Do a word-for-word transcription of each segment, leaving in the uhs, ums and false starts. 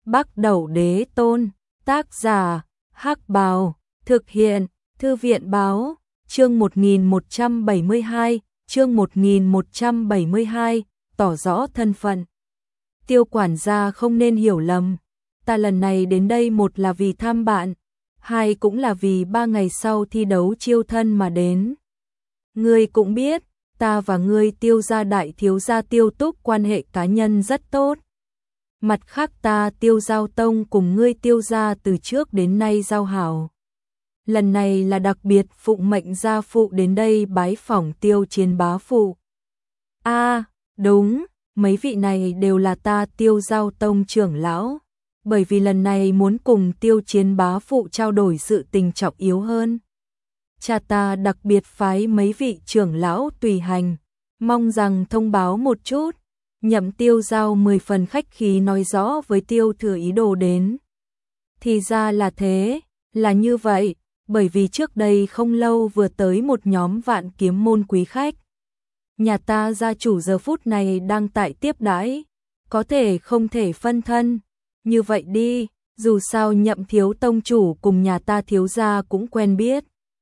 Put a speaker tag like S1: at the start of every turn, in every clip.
S1: Bắc Đẩu Đế Tôn, tác giả, Hắc Bào, thực hiện, Thư viện Báo, chương một nghìn một trăm bảy mươi hai, chương một nghìn một trăm bảy mươi hai, tỏ rõ thân phận. Tiêu quản gia không nên hiểu lầm, ta lần này đến đây một là vì thăm bạn, hai cũng là vì ba ngày sau thi đấu chiêu thân mà đến. Ngươi cũng biết, ta và ngươi Tiêu gia đại thiếu gia Tiêu Túc quan hệ cá nhân rất tốt. Mặt khác ta Tiêu Giao Tông cùng ngươi Tiêu gia từ trước đến nay giao hảo. Lần này là đặc biệt phụng mệnh gia phụ đến đây bái phỏng Tiêu Chiến bá phụ. A, à, đúng, mấy vị này đều là ta Tiêu Giao Tông trưởng lão, bởi vì lần này muốn cùng Tiêu Chiến bá phụ trao đổi sự tình trọng yếu hơn. Cha ta đặc biệt phái mấy vị trưởng lão tùy hành, mong rằng thông báo một chút. Nhậm Tiêu Giao mười phần khách khí nói rõ với Tiêu Thừa ý đồ đến. Thì ra là thế, là như vậy, bởi vì trước đây không lâu vừa tới một nhóm Vạn Kiếm môn quý khách. Nhà ta gia chủ giờ phút này đang tại tiếp đãi, có thể không thể phân thân. Như vậy đi, dù sao Nhậm thiếu tông chủ cùng nhà ta thiếu gia cũng quen biết.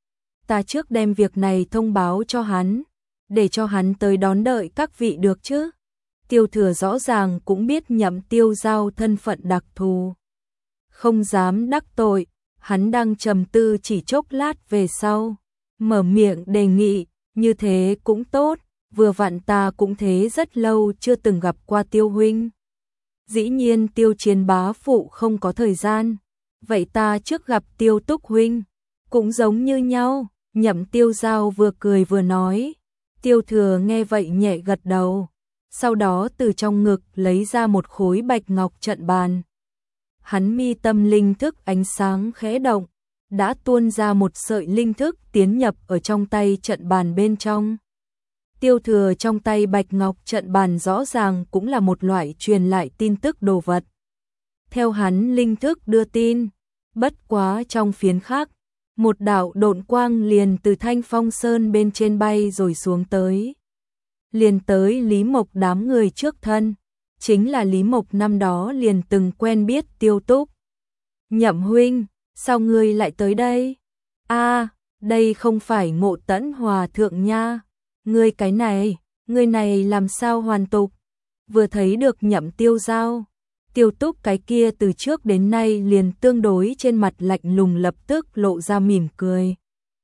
S1: Ta trước đem việc này thông báo cho hắn, để cho hắn tới đón đợi các vị được chứ. Tiêu Thừa rõ ràng cũng biết Nhậm Tiêu Giao thân phận đặc thù, không dám đắc tội, hắn đang trầm tư chỉ chốc lát về sau, mở miệng đề nghị, như thế cũng tốt, vừa vặn ta cũng thế rất lâu chưa từng gặp qua Tiêu huynh. Dĩ nhiên Tiêu Chiến bá phụ không có thời gian, vậy ta trước gặp Tiêu Túc huynh, cũng giống như nhau. Nhậm Tiêu Giao vừa cười vừa nói. Tiêu Thừa nghe vậy nhẹ gật đầu, sau đó từ trong ngực lấy ra một khối bạch ngọc trận bàn. Hắn mi tâm linh thức ánh sáng khẽ động, đã tuôn ra một sợi linh thức tiến nhập ở trong tay trận bàn bên trong. Tiêu Thừa trong tay bạch ngọc trận bàn rõ ràng cũng là một loại truyền lại tin tức đồ vật. Theo hắn linh thức đưa tin, bất quá trong phiến khác, một đạo độn quang liền từ Thanh Phong Sơn bên trên bay rồi xuống tới. Liền tới Lý Mộc đám người trước thân, chính là Lý Mộc năm đó liền từng quen biết Tiêu Túc. Nhậm huynh, sao ngươi lại tới đây? A, à, đây không phải Ngộ Tẫn hòa thượng nha. Ngươi cái này, ngươi này làm sao hoàn tục? Vừa thấy được Nhậm Tiêu Giao, Tiêu Túc cái kia từ trước đến nay liền tương đối trên mặt lạnh lùng lập tức lộ ra mỉm cười.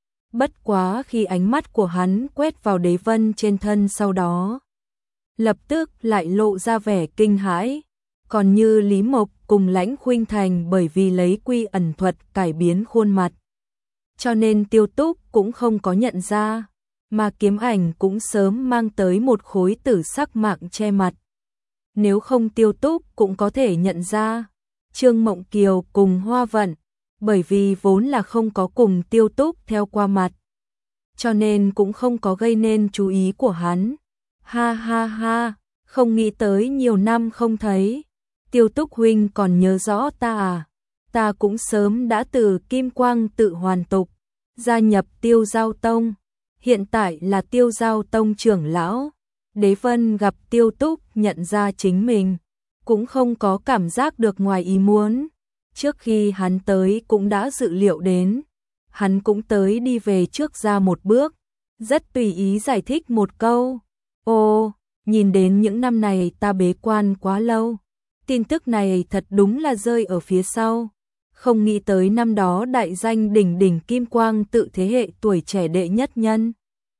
S1: Bất quá khi ánh mắt của hắn quét vào Đế Vân trên thân sau đó, lập tức lại lộ ra vẻ kinh hãi, còn như Lý Mộc cùng Lãnh Khuynh Thành bởi vì lấy quy ẩn thuật cải biến khuôn mặt. Cho nên Tiêu Túc cũng không có nhận ra, mà Kiếm Ảnh cũng sớm mang tới một khối tử sắc mạng che mặt. Nếu không Tiêu Túc cũng có thể nhận ra Trương Mộng Kiều cùng Hoa Vận, bởi vì vốn là không có cùng Tiêu Túc theo qua mặt, cho nên cũng không có gây nên chú ý của hắn. Ha ha ha, không nghĩ tới nhiều năm không thấy, Tiêu Túc huynh còn nhớ rõ ta à? Ta cũng sớm đã từ Kim Quang tự hoàn tục, gia nhập Tiêu Giao Tông, hiện tại là Tiêu Giao Tông trưởng lão. Đế Vân gặp Tiêu Túc nhận ra chính mình, cũng không có cảm giác được ngoài ý muốn. Trước khi hắn tới cũng đã dự liệu đến, hắn cũng tới đi về trước ra một bước, rất tùy ý giải thích một câu. Ồ, nhìn đến những năm này ta bế quan quá lâu, tin tức này thật đúng là rơi ở phía sau. Không nghĩ tới năm đó đại danh đỉnh đỉnh Kim Quang tự thế hệ tuổi trẻ đệ nhất nhân,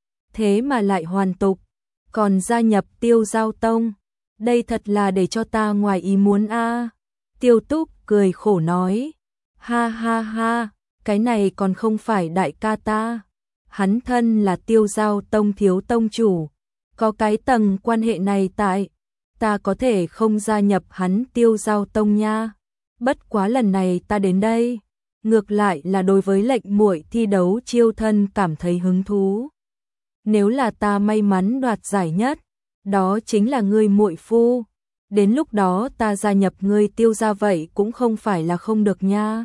S1: thế mà lại hoàn tục, còn gia nhập Tiêu Giao Tông, đây thật là để cho ta ngoài ý muốn a. À. Tiêu Túc cười khổ nói, ha ha ha, cái này còn không phải đại ca ta, hắn thân là Tiêu Giao Tông thiếu tông chủ, có cái tầng quan hệ này tại, ta có thể không gia nhập hắn Tiêu Giao Tông nha. Bất quá lần này ta đến đây, ngược lại là đối với lệnh muội thi đấu chiêu thân cảm thấy hứng thú. Nếu là ta may mắn đoạt giải nhất, đó chính là ngươi muội phu, đến lúc đó ta gia nhập ngươi Tiêu gia vậy cũng không phải là không được nha.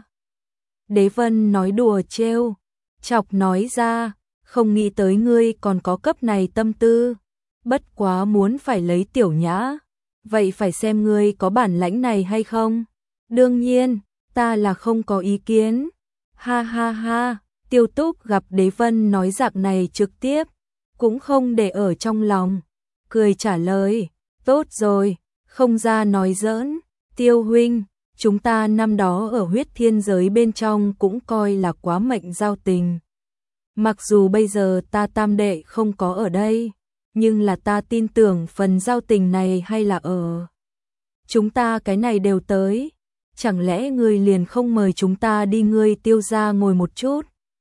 S1: Đế Vân nói đùa trêu chọc nói ra, không nghĩ tới ngươi còn có cấp này tâm tư, bất quá muốn phải lấy Tiểu Nhã, vậy phải xem ngươi có bản lãnh này hay không. Đương nhiên, ta là không có ý kiến. Ha ha ha, Tiêu Túc gặp Đế Vân nói dạng này trực tiếp, cũng không để ở trong lòng, cười trả lời, tốt rồi, không ra nói giỡn, Tiêu huynh, chúng ta năm đó ở huyết thiên giới bên trong cũng coi là quá mệnh giao tình. Mặc dù bây giờ ta tam đệ không có ở đây, nhưng là ta tin tưởng phần giao tình này hay là ở. Chúng ta cái này đều tới, chẳng lẽ ngươi liền không mời chúng ta đi ngươi Tiêu gia ngồi một chút?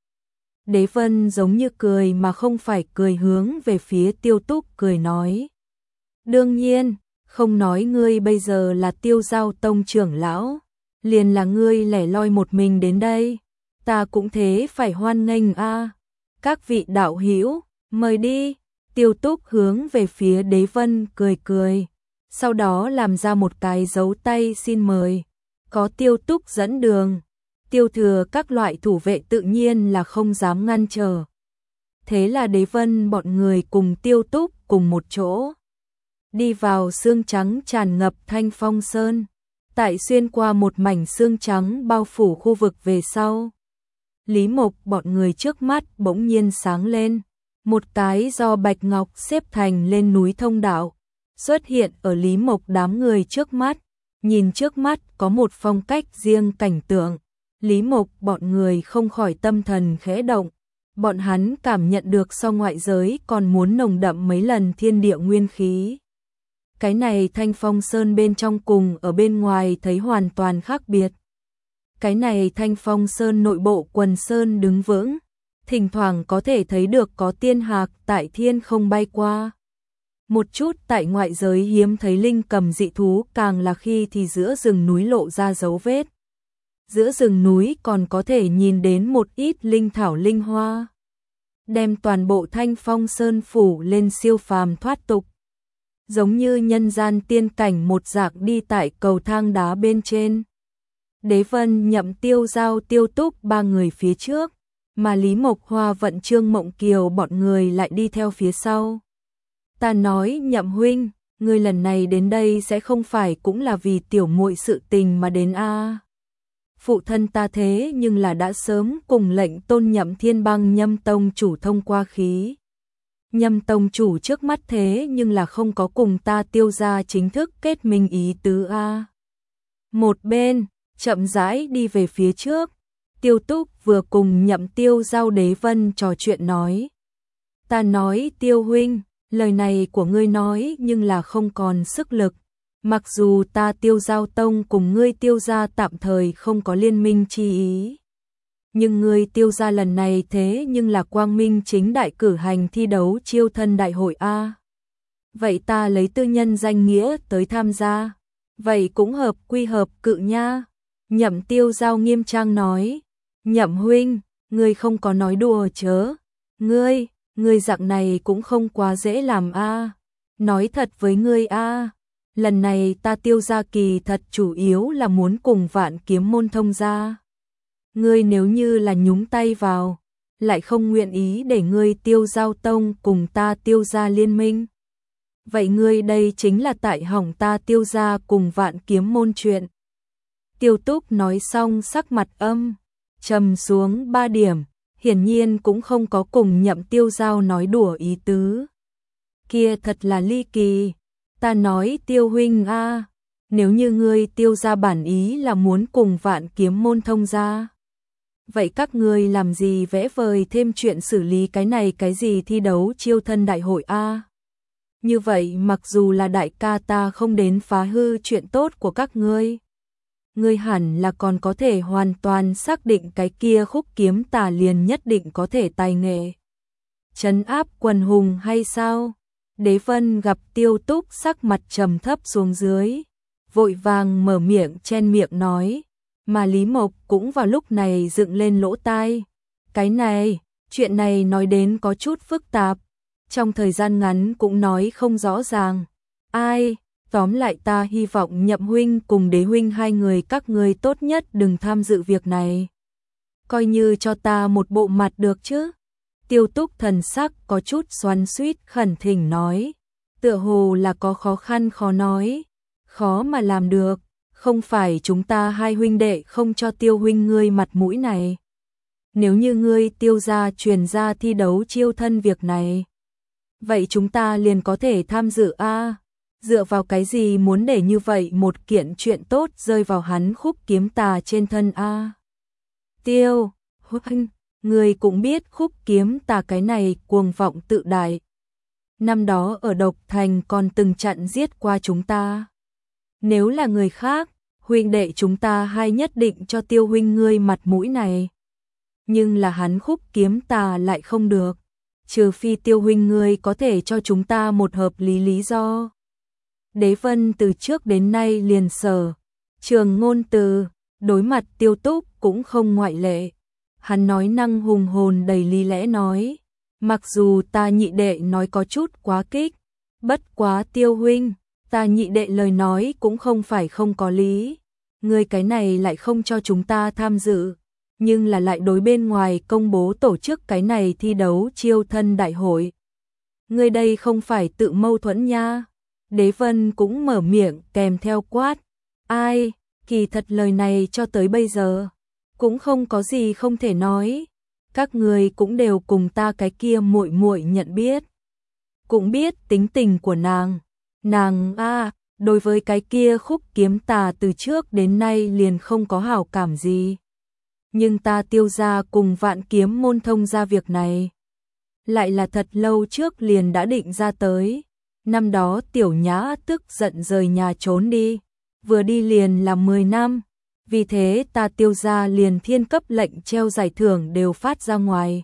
S1: Đế Vân giống như cười mà không phải cười hướng về phía Tiêu Túc cười nói. Đương nhiên, không nói ngươi bây giờ là Tiêu Giao Tông trưởng lão, liền là ngươi lẻ loi một mình đến đây, ta cũng thế phải hoan nghênh a. Các vị đạo hữu, mời đi. Tiêu Túc hướng về phía Đế Vân cười cười, sau đó làm ra một cái dấu tay xin mời. Có Tiêu Túc dẫn đường, Tiêu Thừa các loại thủ vệ tự nhiên là không dám ngăn trở. Thế là Đế Vân bọn người cùng Tiêu Túc cùng một chỗ đi vào sương trắng tràn ngập Thanh Phong Sơn, tại xuyên qua một mảnh sương trắng bao phủ khu vực về sau. Lý Mộc bọn người trước mắt bỗng nhiên sáng lên, một cái do bạch ngọc xếp thành lên núi thông đạo xuất hiện ở Lý Mộc đám người trước mắt. Nhìn trước mắt có một phong cách riêng cảnh tượng, Lý Mộc bọn người không khỏi tâm thần khẽ động, bọn hắn cảm nhận được so ngoại giới còn muốn nồng đậm mấy lần thiên địa nguyên khí. Cái này Thanh Phong Sơn bên trong cùng ở bên ngoài thấy hoàn toàn khác biệt. Cái này Thanh Phong Sơn nội bộ quần sơn đứng vững, thỉnh thoảng có thể thấy được có tiên hạc tại thiên không bay qua. Một chút tại ngoại giới hiếm thấy linh cầm dị thú, càng là khi thì giữa rừng núi lộ ra dấu vết. Giữa rừng núi còn có thể nhìn đến một ít linh thảo linh hoa, đem toàn bộ Thanh Phong Sơn phủ lên siêu phàm thoát tục. Giống như nhân gian tiên cảnh một dạng đi tại cầu thang đá bên trên. Đế Vân Nhậm Tiêu Giao Tiêu Túc ba người phía trước, mà Lý Mộc Hoa vận Trương Mộng Kiều bọn người lại đi theo phía sau. Ta nói Nhậm huynh, ngươi lần này đến đây sẽ không phải cũng là vì tiểu muội sự tình mà đến a? Phụ thân ta thế nhưng là đã sớm cùng lệnh tôn Nhậm Thiên Băng Nhâm tông chủ thông qua khí. Nhâm tông chủ trước mắt thế nhưng là không có cùng ta Tiêu gia chính thức kết minh ý tứ a. Một bên, chậm rãi đi về phía trước, Tiêu Túc vừa cùng Nhậm Tiêu Giao Đế Vân trò chuyện nói. Ta nói Tiêu huynh, lời này của ngươi nói nhưng là không còn sức lực. Mặc dù ta Tiêu Giao Tông cùng ngươi Tiêu gia tạm thời không có liên minh chi ý, nhưng ngươi Tiêu gia lần này thế nhưng là quang minh chính đại cử hành thi đấu chiêu thân đại hội a. Vậy ta lấy tư nhân danh nghĩa tới tham gia, vậy cũng hợp quy hợp cự nha. Nhậm Tiêu Giao nghiêm trang nói. Nhậm huynh, ngươi không có nói đùa chớ. Ngươi, ngươi dạng này cũng không quá dễ làm a. Nói thật với ngươi a, lần này ta Tiêu gia kỳ thật chủ yếu là muốn cùng Vạn Kiếm môn thông gia. Ngươi nếu như là nhúng tay vào, lại không nguyện ý để ngươi Tiêu Giao Tông cùng ta Tiêu gia liên minh. Vậy ngươi đây chính là tại hỏng ta Tiêu gia cùng Vạn Kiếm môn chuyện. Tiêu Túc nói xong sắc mặt âm trầm xuống ba điểm, hiển nhiên cũng không có cùng Nhậm Tiêu Giao nói đùa ý tứ. Kia thật là ly kỳ, ta nói Tiêu huynh a, nếu như ngươi Tiêu gia bản ý là muốn cùng Vạn Kiếm môn thông gia, vậy các ngươi làm gì vẽ vời thêm chuyện xử lý cái này cái gì thi đấu chiêu thân đại hội a? Như vậy mặc dù là đại ca ta không đến phá hư chuyện tốt của các ngươi, ngươi hẳn là còn có thể hoàn toàn xác định cái kia khúc kiếm tà liền nhất định có thể tài nghệ trấn áp quần hùng hay sao? Đế Vân gặp Tiêu Túc sắc mặt trầm thấp xuống dưới, vội vàng mở miệng chen miệng nói, mà Lý Mộc cũng vào lúc này dựng lên lỗ tai. Cái này, chuyện này nói đến có chút phức tạp, trong thời gian ngắn cũng nói không rõ ràng. Ai, tóm lại ta hy vọng Nhậm huynh cùng Đế huynh hai người các ngươi tốt nhất đừng tham dự việc này. Coi như cho ta một bộ mặt được chứ? Tiêu Túc thần sắc có chút xoắn xuýt khẩn thỉnh nói, tựa hồ là có khó khăn khó nói, khó mà làm được, không phải chúng ta hai huynh đệ không cho Tiêu huynh ngươi mặt mũi này. Nếu như ngươi Tiêu gia truyền ra thi đấu chiêu thân việc này, vậy chúng ta liền có thể tham dự a. Dựa vào cái gì muốn để như vậy một kiện chuyện tốt rơi vào hắn Khúc Kiếm Tà trên thân a? Tiêu huynh, ngươi cũng biết Khúc Kiếm Tà cái này cuồng vọng tự đại. Năm đó ở Độc Thành còn từng chặn giết qua chúng ta. Nếu là người khác, huynh đệ chúng ta hai nhất định cho Tiêu huynh ngươi mặt mũi này. Nhưng là hắn Khúc Kiếm Tà lại không được. Trừ phi Tiêu huynh ngươi có thể cho chúng ta một hợp lý lý do. Đế Vân từ trước đến nay liền sở trường ngôn từ, đối mặt Tiêu Túc cũng không ngoại lệ. Hắn nói năng hùng hồn đầy lý lẽ nói, mặc dù ta nhị đệ nói có chút quá kích, bất quá Tiêu huynh, ta nhị đệ lời nói cũng không phải không có lý. Ngươi cái này lại không cho chúng ta tham dự, nhưng là lại đối bên ngoài công bố tổ chức cái này thi đấu chiêu thân đại hội. Ngươi đây không phải tự mâu thuẫn nha. Đế Vân cũng mở miệng kèm theo quát. Ai, kỳ thật lời này cho tới bây giờ cũng không có gì không thể nói. Các người cũng đều cùng ta cái kia muội muội nhận biết, cũng biết tính tình của nàng. Nàng a, à, đối với cái kia Khúc Kiếm Tà từ trước đến nay liền không có hảo cảm gì. Nhưng ta Tiêu gia cùng Vạn Kiếm môn thông ra việc này, lại là thật lâu trước liền đã định ra tới. Năm đó Tiểu Nhã tức giận rời nhà trốn đi, vừa đi liền là mười năm. Vì thế ta Tiêu gia liền thiên cấp lệnh treo giải thưởng đều phát ra ngoài.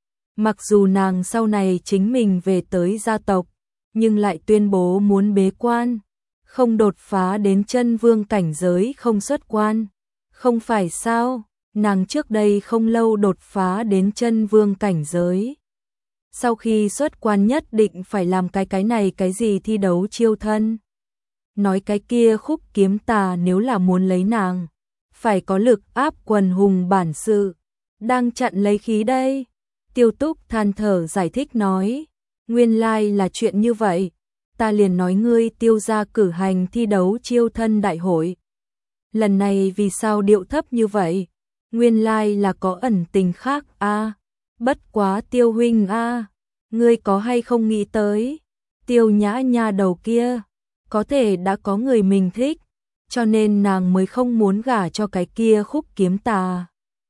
S1: Mặc dù nàng sau này chính mình về tới gia tộc, nhưng lại tuyên bố muốn bế quan, không đột phá đến chân vương cảnh giới không xuất quan. Không phải sao, nàng trước đây không lâu đột phá đến chân vương cảnh giới. Sau khi xuất quan nhất định phải làm cái cái này cái gì thi đấu chiêu thân. Nói cái kia Khúc Kiếm Tà nếu là muốn lấy nàng, phải có lực áp quần hùng bản sự, đang chặn lấy khí đây. Tiêu Túc than thở giải thích nói, nguyên lai là chuyện như vậy, ta liền nói ngươi Tiêu gia cử hành thi đấu chiêu thân đại hội. Lần này vì sao điệu thấp như vậy? Nguyên lai là có ẩn tình khác a. À, bất quá Tiêu huynh a, à, ngươi có hay không nghĩ tới, Tiêu Nhã nha đầu kia, có thể đã có người mình thích, cho nên nàng mới không muốn gả cho cái kia Khúc Kiếm Tà.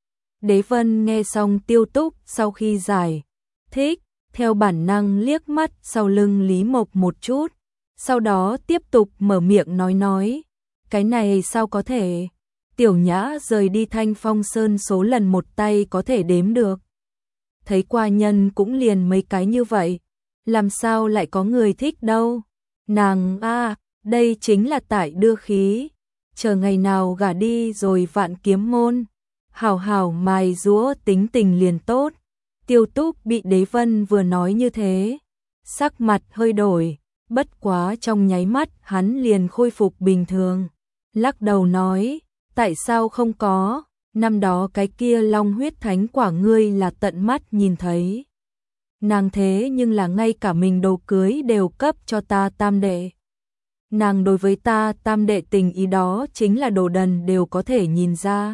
S1: Đế Vân nghe xong Tiêu Túc sau khi giải thích, theo bản năng liếc mắt sau lưng Lý Mộc một chút, sau đó tiếp tục mở miệng nói nói, cái này sao có thể, Tiểu Nhã rời đi Thanh Phong Sơn số lần một tay có thể đếm được. Thấy qua nhân cũng liền mấy cái như vậy, làm sao lại có người thích đâu. Nàng a, à, đây chính là tại đưa khí, chờ ngày nào gả đi rồi Vạn Kiếm môn, hảo hảo mài giũa tính tình liền tốt. Tiêu Túc bị Đế Vân vừa nói như thế, sắc mặt hơi đổi, bất quá trong nháy mắt hắn liền khôi phục bình thường, lắc đầu nói, tại sao không có, năm đó cái kia long huyết thánh quả ngươi là tận mắt nhìn thấy. Nàng thế nhưng là ngay cả mình đồ cưới đều cấp cho ta tam đệ. Nàng đối với ta tam đệ tình ý đó chính là đồ đần đều có thể nhìn ra.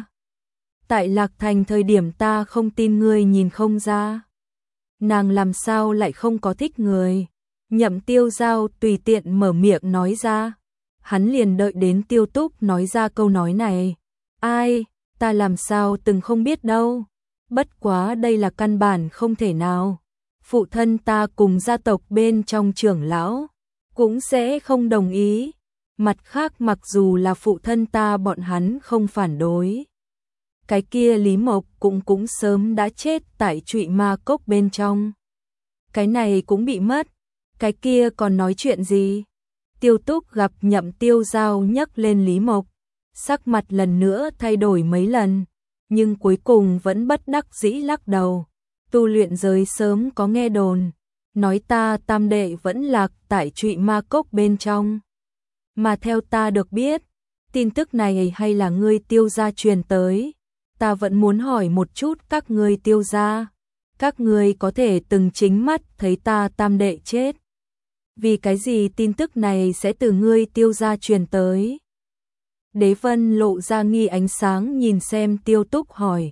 S1: Tại Lạc Thành thời điểm ta không tin ngươi nhìn không ra. Nàng làm sao lại không có thích người. Nhậm Tiêu Giao tùy tiện mở miệng nói ra. Hắn liền đợi đến Tiêu Túc nói ra câu nói này. Ai, ta làm sao từng không biết đâu. Bất quá đây là căn bản không thể nào. Phụ thân ta cùng gia tộc bên trong trưởng lão cũng sẽ không đồng ý. Mặt khác mặc dù là phụ thân ta bọn hắn không phản đối. Cái kia Lý Mộc cũng cũng sớm đã chết tại Trụy Ma Cốc bên trong. Cái này cũng bị mất. Cái kia còn nói chuyện gì? Tiêu Túc gặp Nhậm Tiêu Giao nhắc lên Lý Mộc, sắc mặt lần nữa thay đổi mấy lần, nhưng cuối cùng vẫn bất đắc dĩ lắc đầu. Tu luyện giới sớm có nghe đồn, nói ta tam đệ vẫn lạc tại Trụy Ma Cốc bên trong. Mà theo ta được biết, tin tức này hay là ngươi Tiêu gia truyền tới. Ta vẫn muốn hỏi một chút các ngươi Tiêu gia, các ngươi có thể từng chính mắt thấy ta tam đệ chết. Vì cái gì tin tức này sẽ từ ngươi Tiêu gia truyền tới? Đế Vân lộ ra nghi ánh sáng nhìn xem Tiêu Túc hỏi.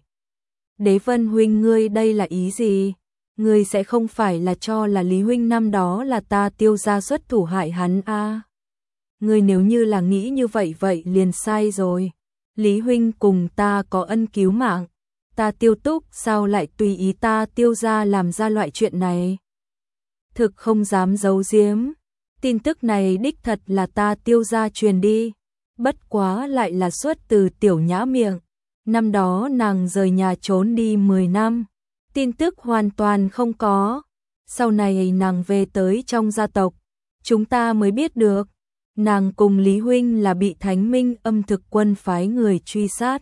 S1: Đế Vân huynh ngươi đây là ý gì? Ngươi sẽ không phải là cho là Lý huynh năm đó là ta Tiêu gia xuất thủ hại hắn a? À? Ngươi nếu như là nghĩ như vậy vậy liền sai rồi. Lý huynh cùng ta có ân cứu mạng, ta Tiêu Túc sao lại tùy ý ta Tiêu gia làm ra loại chuyện này? Thực không dám giấu giếm, tin tức này đích thật là ta Tiêu gia truyền đi, bất quá lại là xuất từ Tiểu Nhã miệng. Năm đó nàng rời nhà trốn đi mười năm, tin tức hoàn toàn không có. Sau này nàng về tới trong gia tộc, chúng ta mới biết được, nàng cùng Lý huynh là bị Thánh Minh Âm Thực Quân phái người truy sát,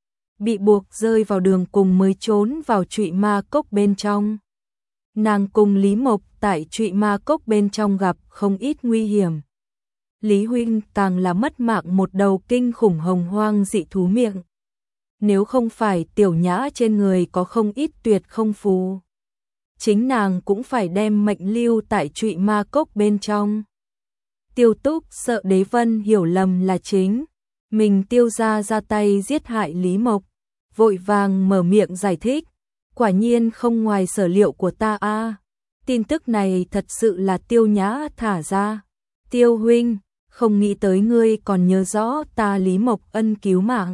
S1: bị buộc rơi vào đường cùng mới trốn vào Trụy Ma Cốc bên trong. Nàng cùng Lý Mộc tại Trụy Ma Cốc bên trong gặp không ít nguy hiểm. Lý huynh càng là mất mạng một đầu kinh khủng hồng hoang dị thú miệng. Nếu không phải Tiểu Nhã trên người có không ít tuyệt không phù, chính nàng cũng phải đem mệnh lưu tại Trụy Ma Cốc bên trong. Tiêu Túc sợ Đế Vân hiểu lầm là chính mình Tiêu gia ra tay giết hại Lý Mộc, vội vàng mở miệng giải thích. Quả nhiên không ngoài sở liệu của ta a, à. Tin tức này thật sự là Tiêu Nhã thả ra. Tiêu huynh, không nghĩ tới ngươi còn nhớ rõ ta Lý Mộc ân cứu mạng.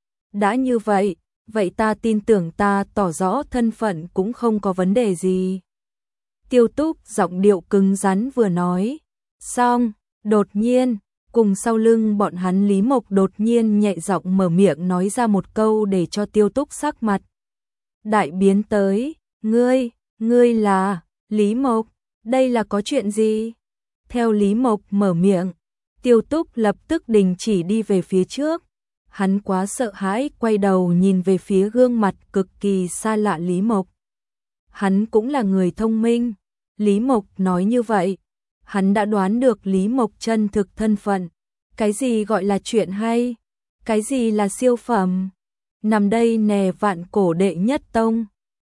S1: Đã như vậy, vậy ta tin tưởng ta tỏ rõ thân phận cũng không có vấn đề gì. Tiêu Túc giọng điệu cứng rắn vừa nói, xong, đột nhiên, cùng sau lưng bọn hắn Lý Mộc đột nhiên nhẹ giọng mở miệng nói ra một câu để cho Tiêu Túc sắc mặt đại biến tới. Ngươi, ngươi là Lý Mộc, đây là có chuyện gì? Theo Lý Mộc mở miệng, Tiêu Túc lập tức đình chỉ đi về phía trước. Hắn quá sợ hãi quay đầu nhìn về phía gương mặt cực kỳ xa lạ Lý Mộc. Hắn cũng là người thông minh, Lý Mộc nói như vậy, hắn đã đoán được Lý Mộc chân thực thân phận. Cái gì gọi là chuyện hay? Cái gì là siêu phẩm? Nằm đây nè vạn cổ đệ nhất tông.